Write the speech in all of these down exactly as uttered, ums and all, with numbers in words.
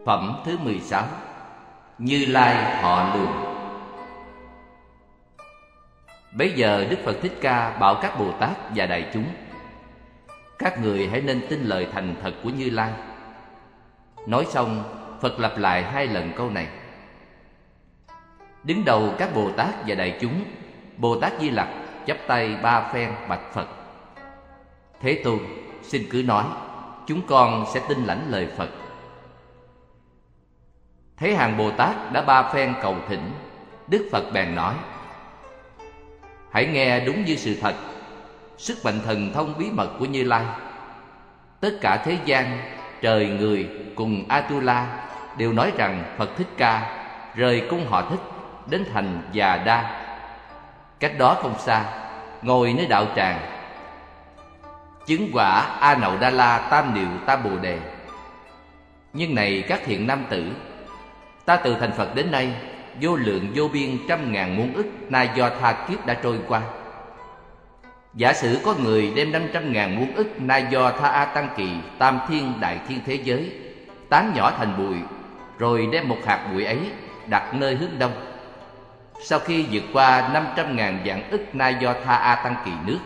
Phẩm thứ mười sáu. Như Lai Thọ Lường. Bấy giờ Đức Phật Thích Ca bảo các Bồ Tát và đại chúng: các người hãy nên tin lời thành thật của Như Lai. Nói xong, Phật lặp lại hai lần câu này. Đứng đầu các Bồ Tát và đại chúng, Bồ Tát Di Lặc chắp tay ba phen bạch Phật: Thế Tôn, xin cứ nói, chúng con sẽ tin lãnh lời Phật. Thấy hàng Bồ Tát đã ba phen cầu thỉnh, Đức Phật bèn nói: hãy nghe đúng như sự thật, sức mạnh thần thông bí mật của Như Lai. Tất cả thế gian, trời người cùng Atula đều nói rằng Phật Thích Ca rời cung họ Thích đến thành Già Đa. Cách đó không xa, ngồi nơi đạo tràng, chứng quả A Nậu Đa La Tam Niệu Tam Bồ Đề. Nhưng này các thiện nam tử, ta từ thành Phật đến nay, vô lượng vô biên trăm ngàn muôn ức na do tha kiếp đã trôi qua. Giả sử có người đem năm trăm ngàn muôn ức na do tha A Tăng Kỳ tam thiên đại thiên thế giới tán nhỏ thành bụi, rồi đem một hạt bụi ấy đặt nơi hướng đông. Sau khi vượt qua năm trăm ngàn vạn ức na do tha A Tăng Kỳ nước,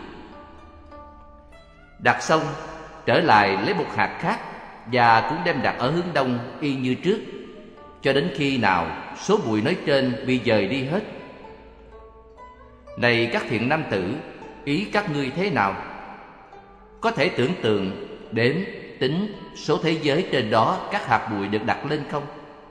đặt xong trở lại lấy một hạt khác và cũng đem đặt ở hướng đông y như trước, cho đến khi nào số bụi nói trên bị dời đi hết. Này các thiện nam tử, ý các ngươi thế nào? Có thể tưởng tượng, đếm, tính số thế giới trên đó các hạt bụi được đặt lên không?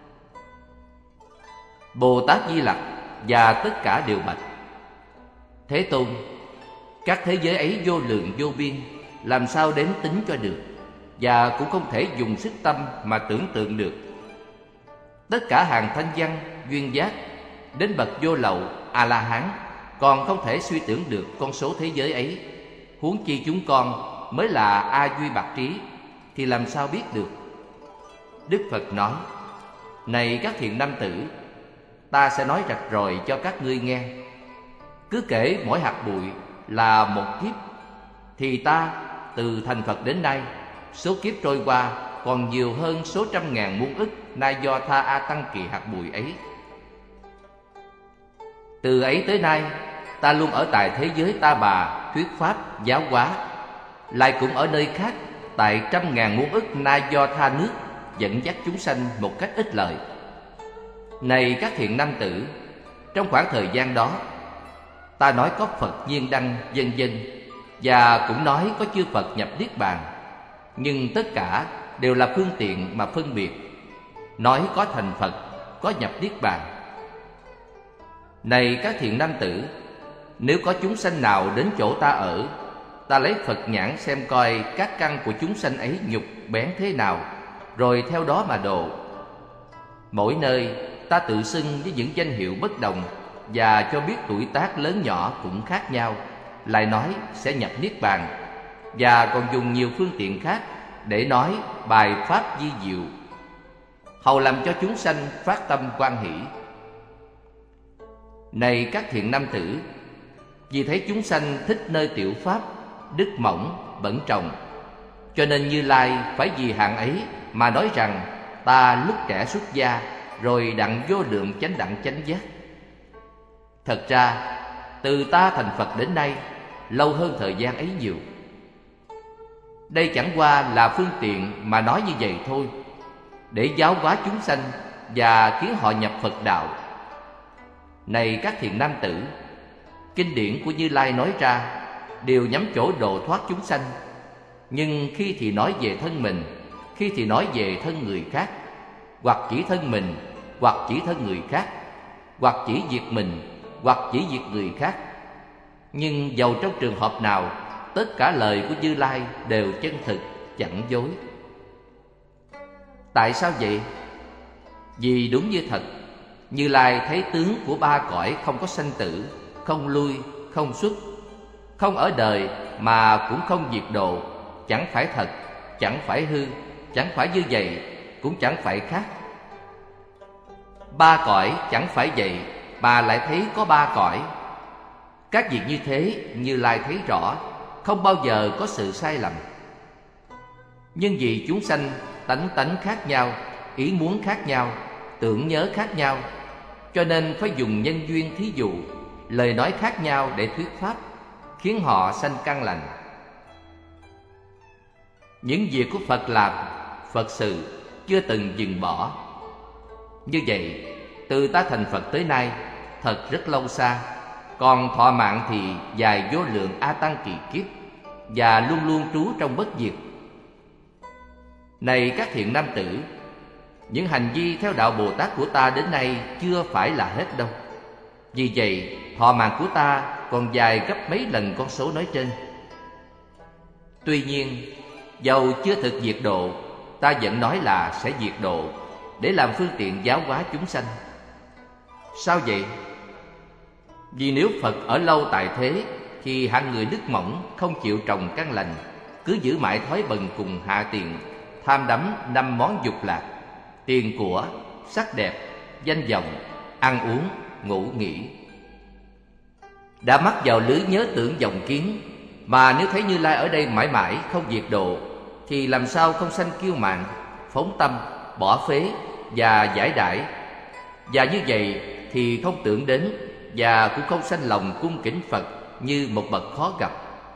Bồ Tát Di Lặc và tất cả đều bạch: Thế Tôn, các thế giới ấy vô lượng vô biên, làm sao đếm tính cho được, và cũng không thể dùng sức tâm mà tưởng tượng được. Tất cả hàng thanh văn, duyên giác đến bậc vô lậu, A-la-hán còn không thể suy tưởng được con số thế giới ấy, huống chi chúng con mới là A Duy Bạc Trí thì làm sao biết được? Đức Phật nói: này các thiện nam tử, ta sẽ nói rạch ròi cho các ngươi nghe. Cứ kể mỗi hạt bụi là một kiếp, thì ta từ thành Phật đến nay, số kiếp trôi qua còn nhiều hơn số trăm ngàn muôn ức na do tha A Tăng Kỳ hạt bụi ấy. Từ ấy tới nay, ta luôn ở tại thế giới Ta Bà thuyết pháp giáo hóa, lại cũng ở nơi khác tại trăm ngàn muôn ức na do tha nước dẫn dắt chúng sanh một cách ích lợi. Này các thiện nam tử, trong khoảng thời gian đó, ta nói có Phật nhiên đăng vân vân, và cũng nói có chư Phật nhập niết bàn, nhưng tất cả đều là phương tiện mà phân biệt. Nói có thành Phật, có nhập niết bàn. Này các thiện nam tử, nếu có chúng sanh nào đến chỗ ta ở, ta lấy Phật nhãn xem coi các căn của chúng sanh ấy nhục bén thế nào, rồi theo đó mà độ. Mỗi nơi ta tự xưng với những danh hiệu bất đồng, và cho biết tuổi tác lớn nhỏ cũng khác nhau, lại nói sẽ nhập niết bàn, và còn dùng nhiều phương tiện khác để nói bài pháp vi diệu, hầu làm cho chúng sanh phát tâm hoan hỷ. Này các thiện nam tử, vì thấy chúng sanh thích nơi tiểu pháp, đức mỏng, bẩn trồng, cho nên Như Lai phải vì hạng ấy mà nói rằng ta lúc trẻ xuất gia, rồi đặng vô lượng chánh đẳng chánh giác. Thật ra, từ ta thành Phật đến nay, lâu hơn thời gian ấy nhiều. Đây chẳng qua là phương tiện mà nói như vậy thôi, để giáo hóa chúng sanh và khiến họ nhập Phật đạo. Này các thiện nam tử, kinh điển của Như Lai nói ra đều nhắm chỗ độ thoát chúng sanh, nhưng khi thì nói về thân mình, khi thì nói về thân người khác, hoặc chỉ thân mình, hoặc chỉ thân người khác, hoặc chỉ diệt mình, hoặc chỉ diệt người khác. Nhưng dầu trong trường hợp nào, tất cả lời của Như Lai đều chân thực, chẳng dối. Tại sao vậy? Vì đúng như thật, Như Lai thấy tướng của ba cõi không có sanh tử, không lui, không xuất, không ở đời mà cũng không diệt độ, chẳng phải thật, chẳng phải hư, chẳng phải như vậy, cũng chẳng phải khác. Ba cõi chẳng phải vậy, mà lại thấy có ba cõi. Các việc như thế Như Lai thấy rõ, không bao giờ có sự sai lầm. Nhưng vì chúng sanh tánh tánh khác nhau, ý muốn khác nhau, tưởng nhớ khác nhau, cho nên phải dùng nhân duyên thí dụ, lời nói khác nhau để thuyết pháp, khiến họ sanh căn lành. Những việc của Phật làm, Phật sự chưa từng dừng bỏ. Như vậy, từ ta thành Phật tới nay thật rất lâu xa, còn thọ mạng thì dài vô lượng A Tăng kỳ kiếp, và luôn luôn trú trong bất diệt. Này các thiện nam tử, những hành vi theo đạo Bồ Tát của ta đến nay chưa phải là hết đâu. Vì vậy, thọ mạng của ta còn dài gấp mấy lần con số nói trên. Tuy nhiên, dầu chưa thực diệt độ, ta vẫn nói là sẽ diệt độ, để làm phương tiện giáo hóa chúng sanh. Sao vậy? Vì nếu Phật ở lâu tại thế, thì hạng người đức mỏng không chịu trồng căn lành, cứ giữ mãi thói bần cùng hạ tiện, tham đắm năm món dục lạc: tiền của, sắc đẹp, danh vọng, ăn uống, ngủ nghỉ. Đã mắc vào lưới nhớ tưởng vọng kiến, mà nếu thấy Như Lai ở đây mãi mãi không diệt độ, thì làm sao không sanh kiêu mạn, phóng tâm, bỏ phế và giải đãi. Và như vậy thì không tưởng đến, và cũng không sanh lòng cung kính Phật như một bậc khó gặp.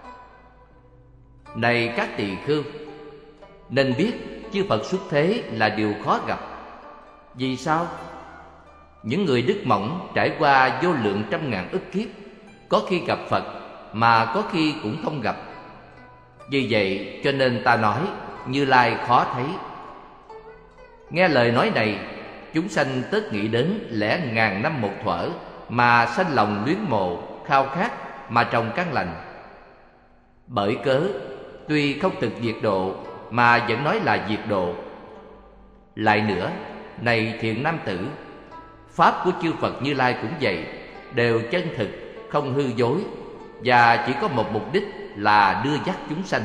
Này các tỳ khưu, nên biết chư Phật xuất thế là điều khó gặp. Vì sao? Những người đức mỏng trải qua vô lượng trăm ngàn ức kiếp, có khi gặp Phật mà có khi cũng không gặp. Vì vậy cho nên ta nói Như Lai khó thấy. Nghe lời nói này, chúng sanh tất nghĩ đến lẽ ngàn năm một thuở, mà sanh lòng luyến mộ, khao khát mà trồng căn lành. Bởi cớ tuy không thực diệt độ mà vẫn nói là diệt độ. Lại nữa, này thiện nam tử, pháp của chư Phật Như Lai cũng vậy, đều chân thực, không hư dối, và chỉ có một mục đích là đưa dắt chúng sanh.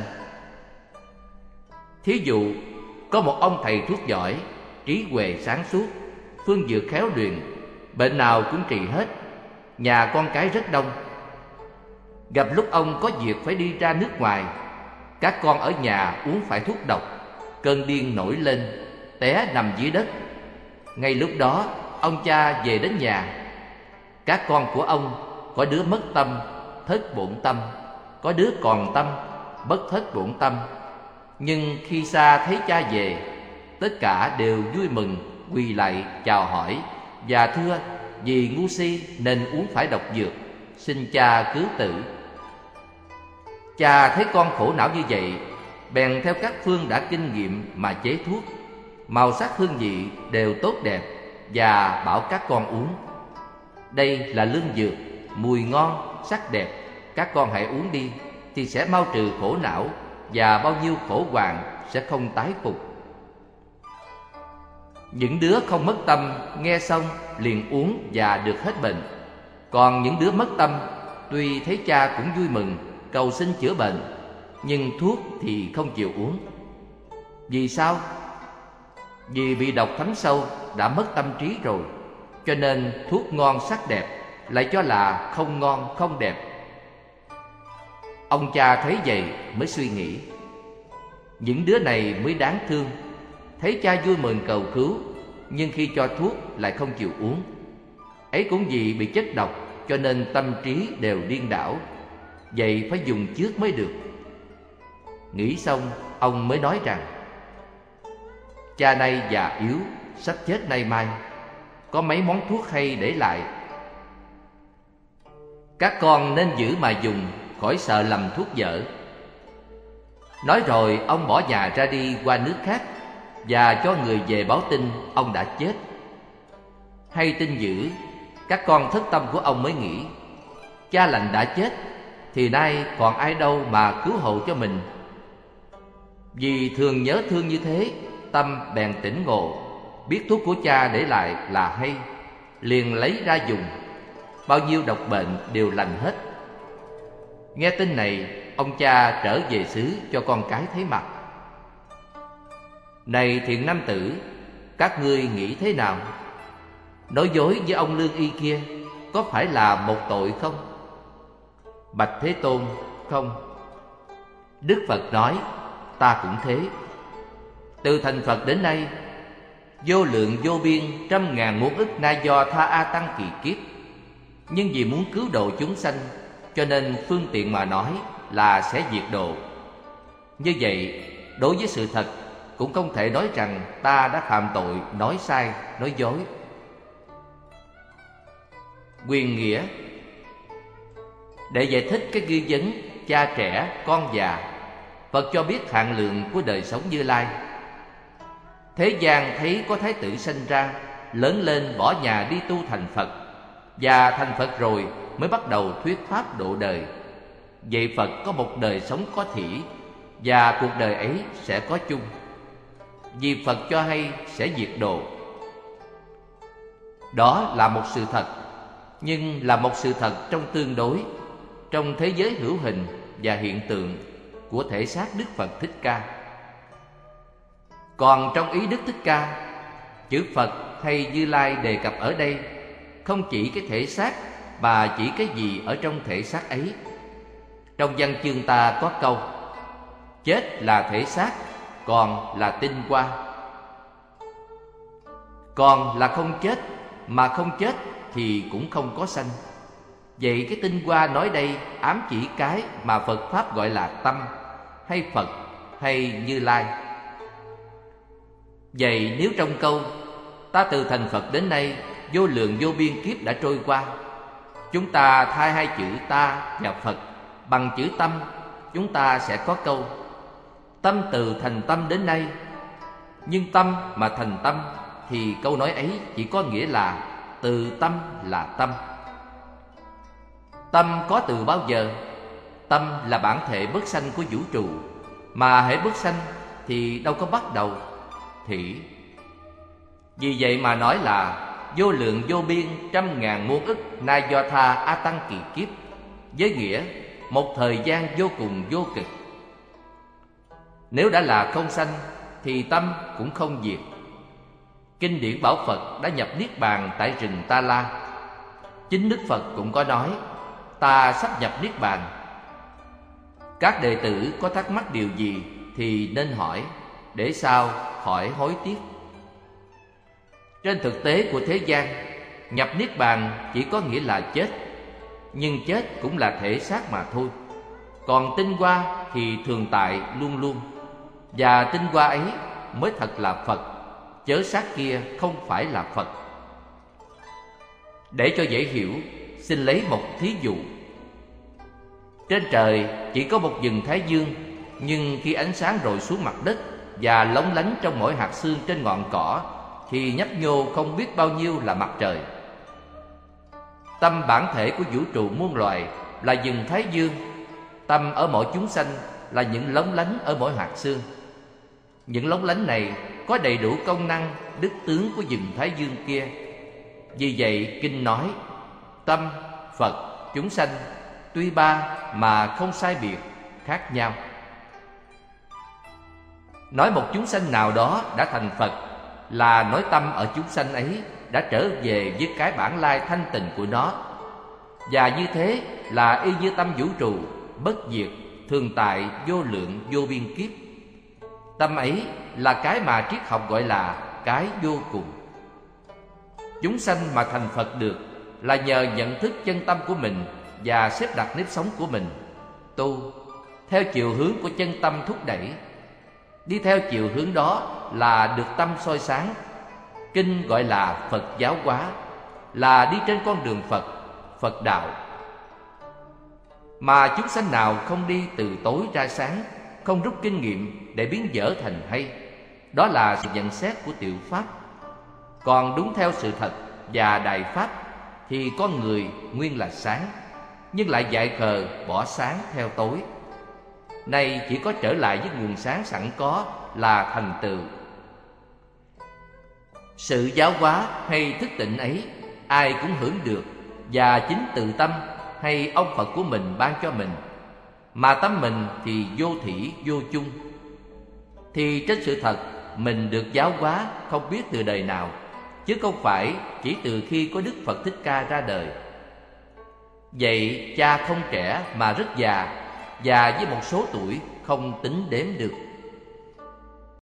Thí dụ, có một ông thầy thuốc giỏi, trí huệ sáng suốt, phương dược khéo luyện, bệnh nào cũng trị hết, nhà con cái rất đông. Gặp lúc ông có việc phải đi ra nước ngoài, các con ở nhà uống phải thuốc độc, cơn điên nổi lên, té nằm dưới đất. Ngay lúc đó, ông cha về đến nhà. Các con của ông có đứa mất tâm, thất bổn tâm, có đứa còn tâm, bất thất bổn tâm. Nhưng khi xa thấy cha về, tất cả đều vui mừng, quỳ lạy chào hỏi và thưa vì ngu si nên uống phải độc dược, xin cha cứu tử. Cha thấy con khổ não như vậy, bèn theo các phương đã kinh nghiệm mà chế thuốc, màu sắc hương vị đều tốt đẹp, và bảo các con uống. Đây là lương dược, mùi ngon, sắc đẹp, các con hãy uống đi, thì sẽ mau trừ khổ não, và bao nhiêu khổ hoạn sẽ không tái phục. Những đứa không mất tâm nghe xong liền uống và được hết bệnh. Còn những đứa mất tâm, tuy thấy cha cũng vui mừng, cầu xin chữa bệnh, nhưng thuốc thì không chịu uống. Vì sao? Vì bị độc thấm sâu, đã mất tâm trí rồi, cho nên thuốc ngon sắc đẹp lại cho là không ngon không đẹp. Ông cha thấy vậy mới suy nghĩ, những đứa này mới đáng thương. Thấy cha vui mừng cầu cứu, nhưng khi cho thuốc lại không chịu uống. Ấy cũng vì bị chất độc, cho nên tâm trí đều điên đảo. Vậy phải dùng trước mới được. Nghĩ xong, ông mới nói rằng, cha nay già yếu, sắp chết nay mai, có mấy món thuốc hay để lại. Các con nên giữ mà dùng, khỏi sợ lầm thuốc dở. Nói rồi ông bỏ nhà ra đi qua nước khác, và cho người về báo tin ông đã chết. Hay tin dữ, các con thất tâm của ông mới nghĩ, cha lành đã chết, thì nay còn ai đâu mà cứu hộ cho mình. Vì thường nhớ thương như thế, tâm bèn tỉnh ngộ, biết thuốc của cha để lại là hay, liền lấy ra dùng. Bao nhiêu độc bệnh đều lành hết. Nghe tin này, ông cha trở về xứ cho con cái thấy mặt. Này thiện nam tử, các ngươi nghĩ thế nào? Nói dối với ông lương y kia có phải là một tội không? Bạch Thế Tôn, không. Đức Phật nói, ta cũng thế. Từ thành Phật đến nay, vô lượng vô biên trăm ngàn muôn ức na do tha a tăng kỳ kiếp. Nhưng vì muốn cứu độ chúng sanh, cho nên phương tiện mà nói là sẽ diệt độ. Như vậy, đối với sự thật cũng không thể nói rằng ta đã phạm tội, nói sai, nói dối. Quyền nghĩa. Để giải thích cái nghi vấn cha trẻ, con già, Phật cho biết hạn lượng của đời sống Như Lai. Thế gian thấy có Thái tử sanh ra, lớn lên bỏ nhà đi tu thành Phật, và thành Phật rồi mới bắt đầu thuyết pháp độ đời. Vậy Phật có một đời sống có thỉ, và cuộc đời ấy sẽ có chung. Vì Phật cho hay sẽ diệt độ. Đó là một sự thật, nhưng là một sự thật trong tương đối, trong thế giới hữu hình và hiện tượng của thể xác Đức Phật Thích Ca. Còn trong ý Đức Thích Ca, chữ Phật hay Như Lai đề cập ở đây không chỉ cái thể xác, mà chỉ cái gì ở trong thể xác ấy. Trong văn chương ta có câu: chết là thể xác, còn là tinh hoa. Còn là không chết, mà không chết thì cũng không có sanh. Vậy cái tinh hoa nói đây ám chỉ cái mà Phật Pháp gọi là tâm, hay Phật, hay Như Lai. Vậy nếu trong câu ta từ thành Phật đến nay vô lượng vô biên kiếp đã trôi qua, chúng ta thay hai chữ ta và Phật bằng chữ tâm, chúng ta sẽ có câu tâm từ thành tâm đến nay. Nhưng tâm mà thành tâm thì câu nói ấy chỉ có nghĩa là từ tâm là tâm. Tâm có từ bao giờ? Tâm là bản thể bất sanh của vũ trụ, mà hễ bất sanh thì đâu có bắt đầu, thỉ. Vì vậy mà nói là vô lượng vô biên trăm ngàn muôn ức na do tha a tăng kỳ kiếp, với nghĩa một thời gian vô cùng vô cực. Nếu đã là không sanh thì tâm cũng không diệt. Kinh điển bảo Phật đã nhập niết bàn tại rừng Ta La. Chính Đức Phật cũng có nói: ta sắp nhập niết bàn. Các đệ tử có thắc mắc điều gì thì nên hỏi, để sao khỏi hối tiếc. Trên thực tế của thế gian, nhập niết bàn chỉ có nghĩa là chết, nhưng chết cũng là thể xác mà thôi. Còn tinh hoa thì thường tại luôn luôn, và tinh hoa ấy mới thật là Phật, chớ xác kia không phải là Phật. Để cho dễ hiểu, xin lấy một thí dụ. Trên trời chỉ có một vầng thái dương, nhưng khi ánh sáng rọi xuống mặt đất và lóng lánh trong mỗi hạt sương trên ngọn cỏ, thì nhấp nhô không biết bao nhiêu là mặt trời. Tâm bản thể của vũ trụ muôn loài là vầng thái dương. Tâm ở mỗi chúng sanh là những lóng lánh ở mỗi hạt sương. Những lóng lánh này có đầy đủ công năng, đức tướng của vầng thái dương kia. Vì vậy Kinh nói tâm, Phật, chúng sanh tuy ba mà không sai biệt, khác nhau. Nói một chúng sanh nào đó đã thành Phật là nói tâm ở chúng sanh ấy đã trở về với cái bản lai thanh tịnh của nó. Và như thế là y như tâm vũ trụ bất diệt, thường tại, vô lượng, vô biên kiếp. Tâm ấy là cái mà triết học gọi là cái vô cùng. Chúng sanh mà thành Phật được là nhờ nhận thức chân tâm của mình và xếp đặt nếp sống của mình, tu theo chiều hướng của chân tâm thúc đẩy. Đi theo chiều hướng đó là được tâm soi sáng. Kinh gọi là Phật giáo hóa, là đi trên con đường Phật, Phật đạo. Mà chúng sanh nào không đi từ tối ra sáng, không rút kinh nghiệm để biến dở thành hay, đó là sự nhận xét của tiểu pháp. Còn đúng theo sự thật và đại pháp thì con người nguyên là sáng, nhưng lại dại khờ bỏ sáng theo tối. Nay chỉ có trở lại với nguồn sáng sẵn có là thành tựu. Sự giáo hóa hay thức tỉnh ấy ai cũng hưởng được, và chính từ tâm hay ông Phật của mình ban cho mình. Mà tâm mình thì vô thỉ vô chung. Thì trên sự thật mình được giáo hóa không biết từ đời nào, chứ không phải chỉ từ khi có Đức Phật Thích Ca ra đời. Vậy cha không trẻ mà rất già, và với một số tuổi không tính đếm được.